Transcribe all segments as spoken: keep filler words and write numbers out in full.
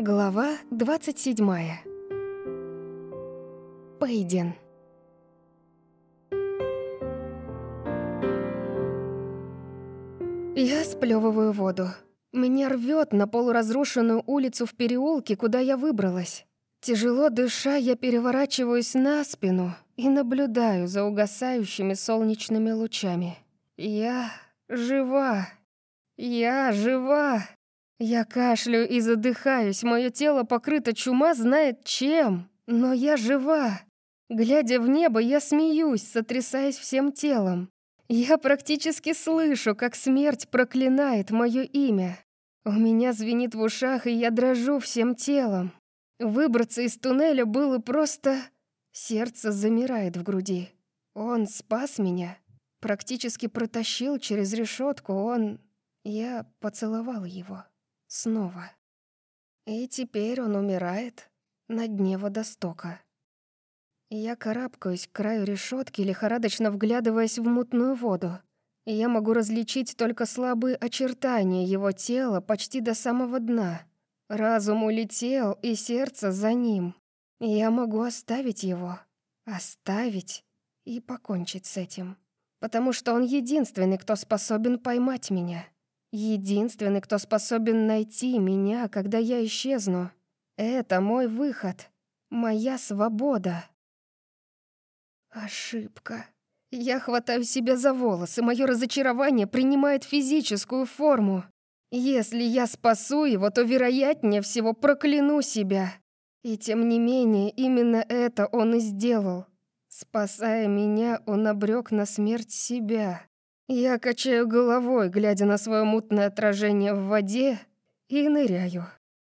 Глава двадцать седьмая. Пейден. Я сплёвываю воду. Меня рвёт на полуразрушенную улицу в переулке, куда я выбралась. Тяжело дыша, я переворачиваюсь на спину и наблюдаю за угасающими солнечными лучами. Я жива. Я жива. Я кашляю и задыхаюсь, мое тело покрыто чума знает чем, но я жива. Глядя в небо, я смеюсь, сотрясаясь всем телом. Я практически слышу, как смерть проклинает мое имя. У меня звенит в ушах, и я дрожу всем телом. Выбраться из туннеля было просто... Сердце замирает в груди. Он спас меня, практически протащил через решетку. Он... Я поцеловал его. Снова. И теперь он умирает на дне водостока. Я карабкаюсь к краю решетки, лихорадочно вглядываясь в мутную воду. Я могу различить только слабые очертания его тела почти до самого дна. Разум улетел, и сердце за ним. Я могу оставить его. Оставить и покончить с этим. Потому что он единственный, кто способен поймать меня. Единственный, кто способен найти меня, когда я исчезну. Это мой выход. Моя свобода. Ошибка. Я хватаю себя за волосы. Мое разочарование принимает физическую форму. Если я спасу его, то, вероятнее всего, прокляну себя. И тем не менее, именно это он и сделал. Спасая меня, он обрек на смерть себя. Я качаю головой, глядя на свое мутное отражение в воде, и ныряю.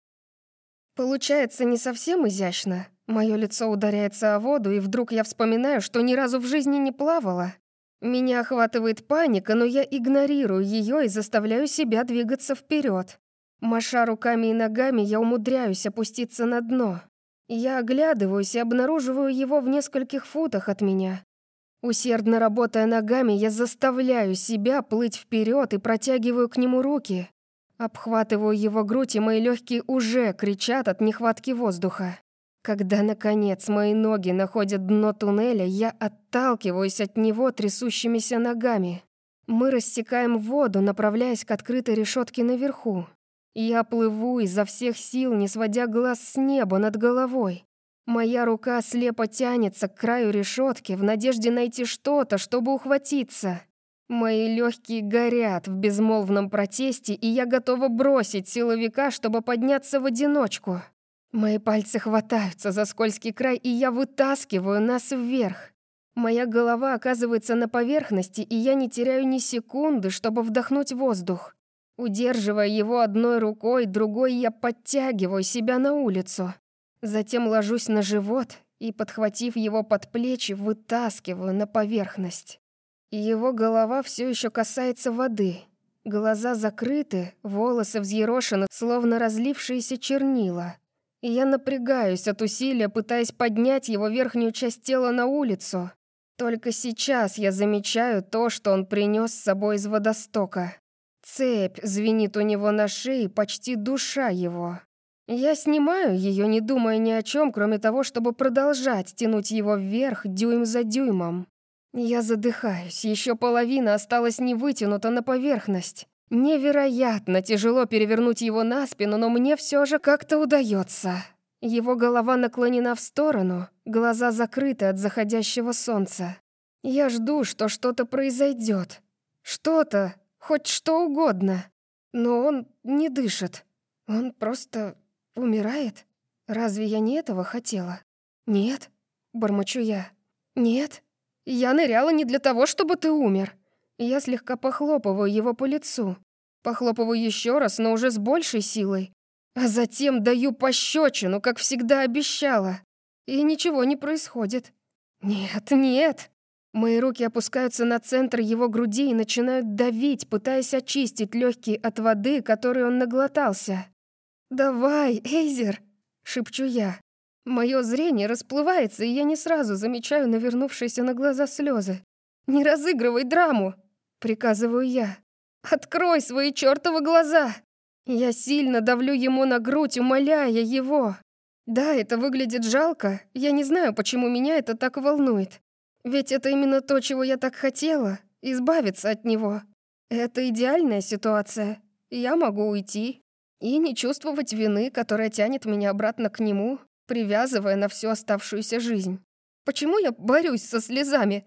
Получается не совсем изящно. Мое лицо ударяется о воду, и вдруг я вспоминаю, что ни разу в жизни не плавала. Меня охватывает паника, но я игнорирую ее и заставляю себя двигаться вперед. Маша руками и ногами, я умудряюсь опуститься на дно. Я оглядываюсь и обнаруживаю его в нескольких футах от меня. Усердно работая ногами, я заставляю себя плыть вперед и протягиваю к нему руки. Обхватываю его грудь, и мои легкие уже кричат от нехватки воздуха. Когда, наконец, мои ноги находят дно туннеля, я отталкиваюсь от него трясущимися ногами. Мы рассекаем воду, направляясь к открытой решетке наверху. Я плыву изо всех сил, не сводя глаз с неба над головой. Моя рука слепо тянется к краю решетки в надежде найти что-то, чтобы ухватиться. Мои легкие горят в безмолвном протесте, и я готова бросить силовика, чтобы подняться в одиночку. Мои пальцы хватаются за скользкий край, и я вытаскиваю нас вверх. Моя голова оказывается на поверхности, и я не теряю ни секунды, чтобы вдохнуть воздух. Удерживая его одной рукой, другой я подтягиваю себя на улицу. Затем ложусь на живот и, подхватив его под плечи, вытаскиваю на поверхность. Его голова все еще касается воды. Глаза закрыты, волосы взъерошены, словно разлившиеся чернила. И я напрягаюсь от усилия, пытаясь поднять его верхнюю часть тела на улицу. Только сейчас я замечаю то, что он принес с собой из водостока. Цепь звенит у него на шее, почти душа его. Я снимаю ее, не думая ни о чем, кроме того, чтобы продолжать тянуть его вверх дюйм за дюймом. Я задыхаюсь, еще половина осталась не вытянута на поверхность. Невероятно тяжело перевернуть его на спину, но мне все же как-то удается. Его голова наклонена в сторону, глаза закрыты от заходящего солнца. Я жду, что что-то произойдет. Что-то, хоть что угодно. Но он не дышит. Он просто... умирает? Разве я не этого хотела? Нет, бормочу я. Нет, я ныряла не для того, чтобы ты умер. Я слегка похлопываю его по лицу. Похлопываю еще раз, но уже с большей силой. А затем даю пощечину, как всегда обещала. И ничего не происходит. Нет, нет. Мои руки опускаются на центр его груди и начинают давить, пытаясь очистить легкие от воды, которой он наглотался. «Давай, Эйзер!» — шепчу я. Мое зрение расплывается, и я не сразу замечаю навернувшиеся на глаза слезы. «Не разыгрывай драму!» — приказываю я. «Открой свои чертовы глаза!» Я сильно давлю ему на грудь, умоляя его. Да, это выглядит жалко. Я не знаю, почему меня это так волнует. Ведь это именно то, чего я так хотела — избавиться от него. Это идеальная ситуация. Я могу уйти и не чувствовать вины, которая тянет меня обратно к нему, привязывая на всю оставшуюся жизнь. Почему я борюсь со слезами?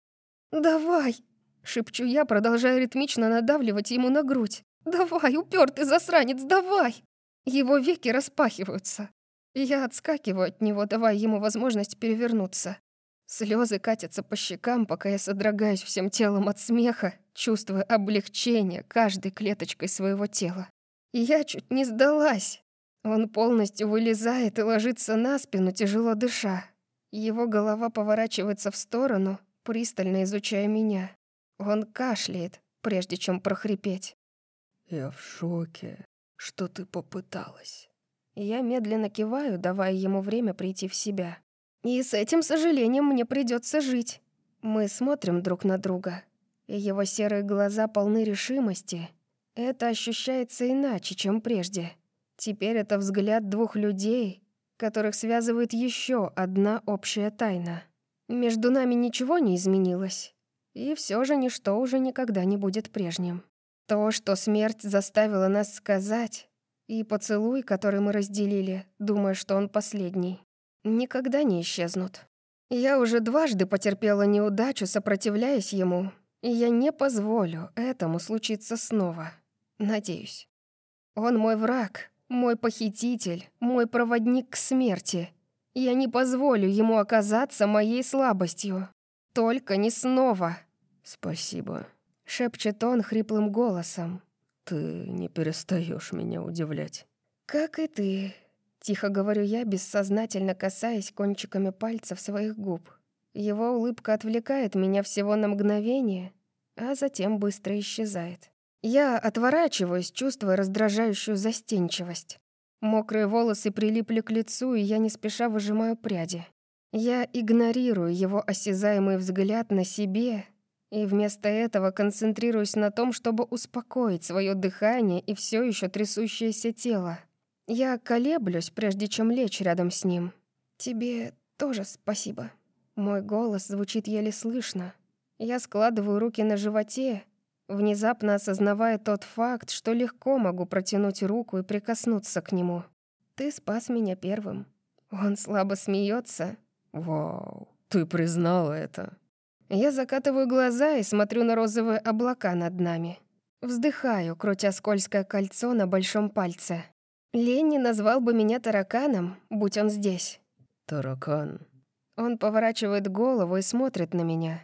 «Давай!» — шепчу я, продолжая ритмично надавливать ему на грудь. «Давай, упертый засранец, давай!» Его веки распахиваются. Я отскакиваю от него, давая ему возможность перевернуться. Слезы катятся по щекам, пока я содрогаюсь всем телом от смеха, чувствуя облегчение каждой клеточкой своего тела. И я чуть не сдалась. Он полностью вылезает и ложится на спину, тяжело дыша. Его голова поворачивается в сторону, пристально изучая меня. Он кашляет, прежде чем прохрипеть. «Я в шоке, что ты попыталась». Я медленно киваю, давая ему время прийти в себя. И с этим сожалением мне придется жить. Мы смотрим друг на друга, и его серые глаза полны решимости. Это ощущается иначе, чем прежде. Теперь это взгляд двух людей, которых связывает еще одна общая тайна. Между нами ничего не изменилось, и все же ничто уже никогда не будет прежним. То, что смерть заставила нас сказать, и поцелуй, который мы разделили, думая, что он последний, никогда не исчезнут. Я уже дважды потерпела неудачу, сопротивляясь ему, и я не позволю этому случиться снова. Надеюсь. Он мой враг, мой похититель, мой проводник к смерти. Я не позволю ему оказаться моей слабостью. Только не снова. «Спасибо», — шепчет он хриплым голосом. «Ты не перестаешь меня удивлять». «Как и ты», — тихо говорю я, бессознательно касаясь кончиками пальцев своих губ. Его улыбка отвлекает меня всего на мгновение, а затем быстро исчезает. Я отворачиваюсь, чувствуя раздражающую застенчивость. Мокрые волосы прилипли к лицу, и я не спеша выжимаю пряди. Я игнорирую его осязаемый взгляд на себе и вместо этого концентрируюсь на том, чтобы успокоить свое дыхание и все еще трясущееся тело. Я колеблюсь, прежде чем лечь рядом с ним. «Тебе тоже спасибо». Мой голос звучит еле слышно. Я складываю руки на животе, внезапно осознавая тот факт, что легко могу протянуть руку и прикоснуться к нему. «Ты спас меня первым». Он слабо смеется. «Вау, ты признала это?» Я закатываю глаза и смотрю на розовые облака над нами. Вздыхаю, крутя скользкое кольцо на большом пальце. Ленни назвал бы меня тараканом, будь он здесь. «Таракан?» Он поворачивает голову и смотрит на меня.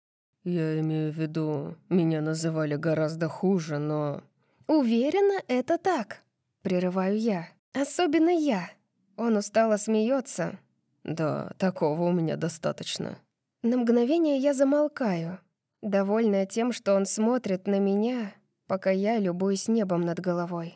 «Я имею в виду, меня называли гораздо хуже, но...» «Уверена, это так», — прерываю я. «Особенно я». Он устало смеется. «Да, такого у меня достаточно». На мгновение я замолкаю, довольная тем, что он смотрит на меня, пока я любуюсь небом над головой.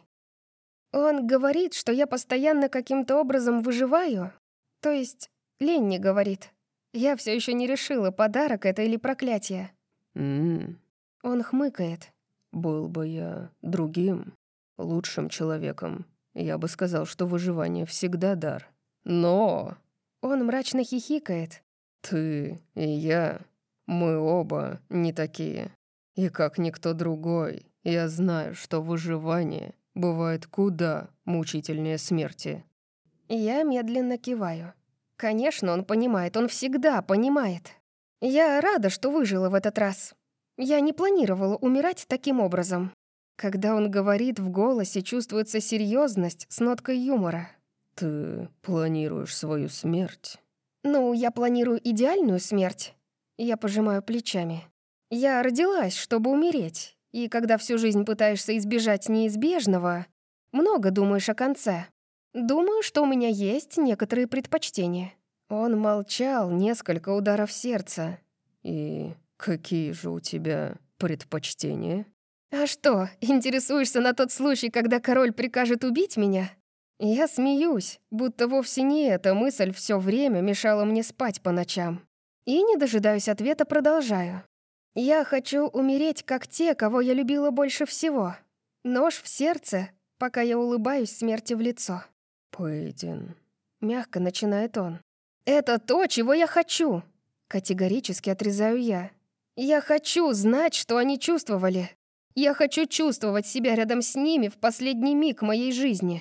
Он говорит, что я постоянно каким-то образом выживаю. То есть Ленни говорит. Я все еще не решила, подарок это или проклятие. «М-м-м». Он хмыкает. «Был бы я другим, лучшим человеком, я бы сказал, что выживание всегда дар. Но...» Он мрачно хихикает. «Ты и я, мы оба не такие. И как никто другой, я знаю, что выживание бывает куда мучительнее смерти». Я медленно киваю. Конечно, он понимает, он всегда понимает. Я рада, что выжила в этот раз. Я не планировала умирать таким образом. Когда он говорит, в голосе чувствуется серьезность с ноткой юмора. «Ты планируешь свою смерть?» «Ну, я планирую идеальную смерть». Я пожимаю плечами. Я родилась, чтобы умереть. И когда всю жизнь пытаешься избежать неизбежного, много думаешь о конце. Думаю, что у меня есть некоторые предпочтения». Он молчал, несколько ударов сердца. «И какие же у тебя предпочтения?» «А что, интересуешься на тот случай, когда король прикажет убить меня?» Я смеюсь, будто вовсе не эта мысль все время мешала мне спать по ночам. И, не дожидаюсь ответа, продолжаю. Я хочу умереть, как те, кого я любила больше всего. Нож в сердце, пока я улыбаюсь смерти в лицо. «Пейдин», — мягко начинает он. «Это то, чего я хочу!» — категорически отрезаю я. «Я хочу знать, что они чувствовали. Я хочу чувствовать себя рядом с ними в последний миг моей жизни».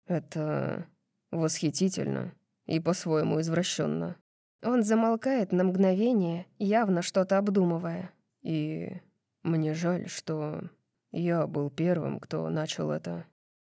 «Это восхитительно и по-своему извращенно». Он замолкает на мгновение, явно что-то обдумывая. «И мне жаль, что я был первым, кто начал это».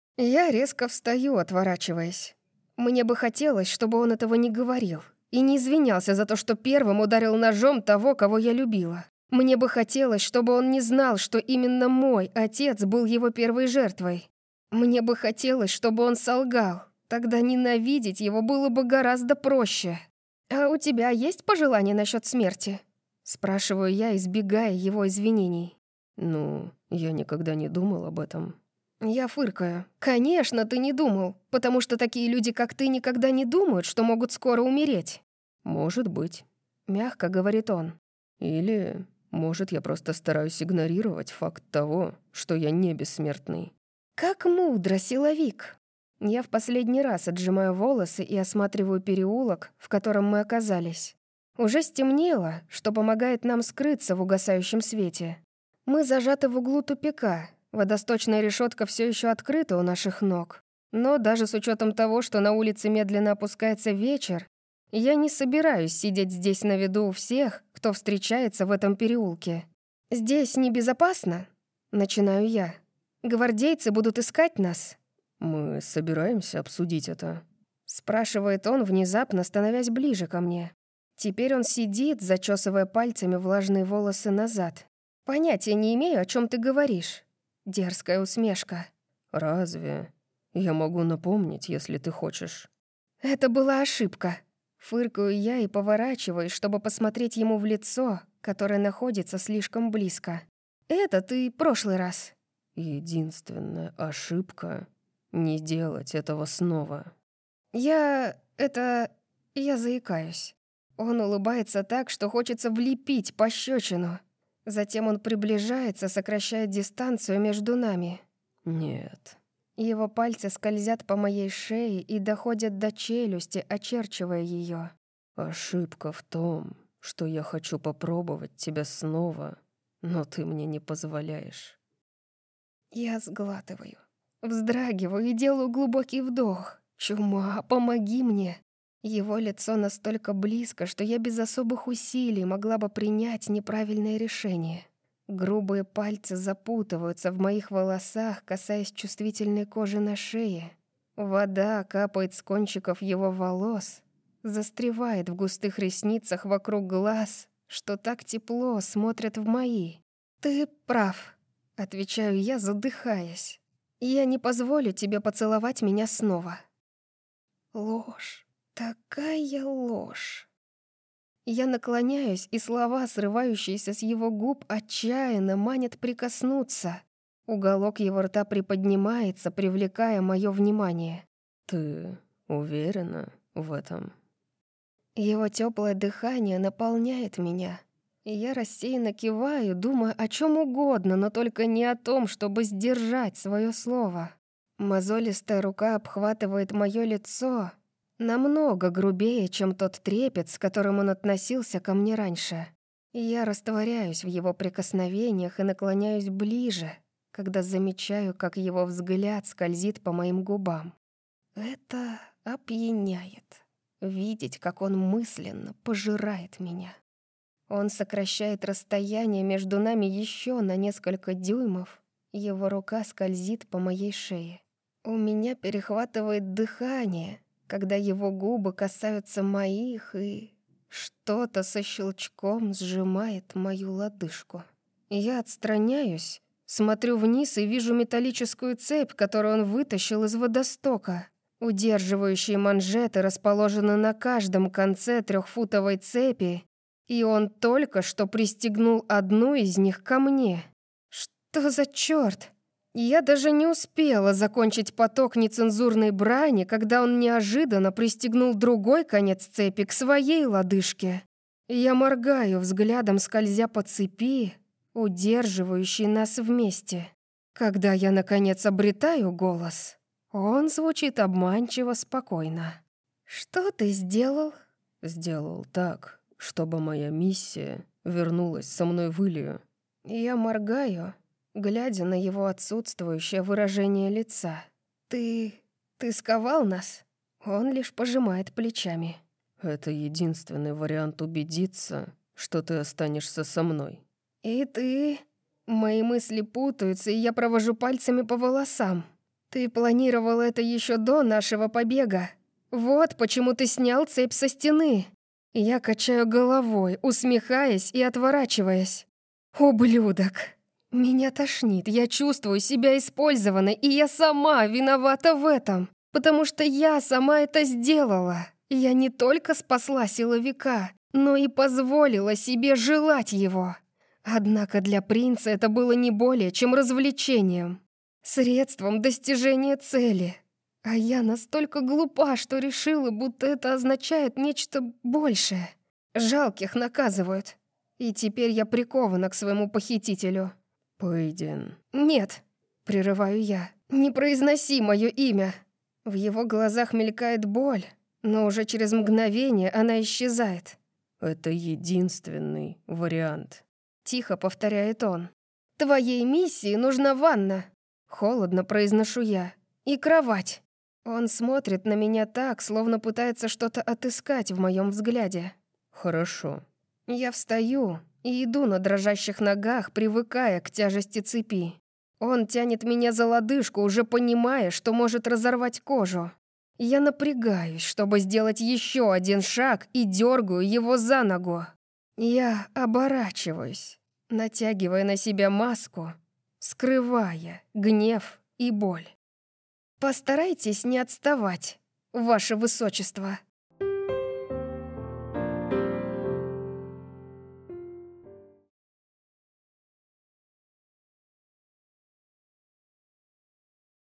Я резко встаю, отворачиваясь. Мне бы хотелось, чтобы он этого не говорил и не извинялся за то, что первым ударил ножом того, кого я любила. Мне бы хотелось, чтобы он не знал, что именно мой отец был его первой жертвой. Мне бы хотелось, чтобы он солгал. Тогда ненавидеть его было бы гораздо проще. «А у тебя есть пожелания насчет смерти?» Спрашиваю я, избегая его извинений. «Ну, я никогда не думал об этом». Я фыркаю. «Конечно, ты не думал, потому что такие люди, как ты, никогда не думают, что могут скоро умереть». «Может быть», — мягко говорит он. «Или, может, я просто стараюсь игнорировать факт того, что я не бессмертный». «Как мудро, силовик!» Я в последний раз отжимаю волосы и осматриваю переулок, в котором мы оказались. Уже стемнело, что помогает нам скрыться в угасающем свете. Мы зажаты в углу тупика. Водосточная решетка все еще открыта у наших ног. Но даже с учетом того, что на улице медленно опускается вечер, я не собираюсь сидеть здесь на виду у всех, кто встречается в этом переулке. «Здесь небезопасно?» — начинаю я. «Гвардейцы будут искать нас?» «Мы собираемся обсудить это?» — спрашивает он, внезапно становясь ближе ко мне. Теперь он сидит, зачесывая пальцами влажные волосы назад. «Понятия не имею, о чем ты говоришь». Дерзкая усмешка. «Разве? Я могу напомнить, если ты хочешь». «Это была ошибка». Фыркаю я и поворачиваюсь, чтобы посмотреть ему в лицо, которое находится слишком близко. «Это ты прошлый раз». «Единственная ошибка — не делать этого снова». «Я... это... я заикаюсь». Он улыбается так, что хочется влепить пощечину. Затем он приближается, сокращая дистанцию между нами. «Нет». Его пальцы скользят по моей шее и доходят до челюсти, очерчивая ее. «Ошибка в том, что я хочу попробовать тебя снова, но ты мне не позволяешь». Я сглатываю, вздрагиваю и делаю глубокий вдох. «Чума, помоги мне!» Его лицо настолько близко, что я без особых усилий могла бы принять неправильное решение. Грубые пальцы запутываются в моих волосах, касаясь чувствительной кожи на шее. Вода капает с кончиков его волос, застревает в густых ресницах вокруг глаз, что так тепло смотрят в мои. «Ты прав», — отвечаю я, задыхаясь. «Я не позволю тебе поцеловать меня снова». Ложь. Такая ложь. Я наклоняюсь, и слова, срывающиеся с его губ, отчаянно манят прикоснуться. Уголок его рта приподнимается, привлекая мое внимание. «Ты уверена в этом?» Его теплое дыхание наполняет меня. И я рассеянно киваю, думая о чем угодно, но только не о том, чтобы сдержать свое слово. Мозолистая рука обхватывает мое лицо, намного грубее, чем тот трепет, с которым он относился ко мне раньше. И я растворяюсь в его прикосновениях и наклоняюсь ближе, когда замечаю, как его взгляд скользит по моим губам. Это опьяняет. Видеть, как он мысленно пожирает меня. Он сокращает расстояние между нами еще на несколько дюймов. Его рука скользит по моей шее. У меня перехватывает дыхание, когда его губы касаются моих, и что-то со щелчком сжимает мою лодыжку. Я отстраняюсь, смотрю вниз и вижу металлическую цепь, которую он вытащил из водостока. Удерживающие манжеты расположены на каждом конце трехфутовой цепи, и он только что пристегнул одну из них ко мне. Что за черт? Я даже не успела закончить поток нецензурной брани, когда он неожиданно пристегнул другой конец цепи к своей лодыжке. Я моргаю взглядом, скользя по цепи, удерживающей нас вместе. Когда я, наконец, обретаю голос, он звучит обманчиво спокойно. «Что ты сделал?» Сделал так, чтобы моя миссия вернулась со мной в Илью. Я моргаю, глядя на его отсутствующее выражение лица. «Ты... ты сковал нас?» Он лишь пожимает плечами. Это единственный вариант убедиться, что ты останешься со мной. «И ты...» Мои мысли путаются, и я провожу пальцами по волосам. «Ты планировал это еще до нашего побега. Вот почему ты снял цепь со стены». Я качаю головой, усмехаясь и отворачиваясь. «Ублюдок!» Меня тошнит, я чувствую себя использованной, и я сама виновата в этом, потому что я сама это сделала. Я не только спасла силовика, но и позволила себе желать его. Однако для принца это было не более чем развлечением, средством достижения цели. А я настолько глупа, что решила, будто это означает нечто большее. Жалких наказывают. И теперь я прикована к своему похитителю. Пейден. «Нет», — прерываю я, — «не произноси мое имя». В его глазах мелькает боль, но уже через мгновение она исчезает. Это единственный вариант. Тихо повторяет он. «Твоей миссии нужна ванна», — холодно произношу я, — «и кровать». Он смотрит на меня так, словно пытается что-то отыскать в моем взгляде. Хорошо. Я встаю и иду на дрожащих ногах, привыкая к тяжести цепи. Он тянет меня за лодыжку, уже понимая, что может разорвать кожу. Я напрягаюсь, чтобы сделать еще один шаг, и дергаю его за ногу. Я оборачиваюсь, натягивая на себя маску, скрывая гнев и боль. «Постарайтесь не отставать, ваше высочество».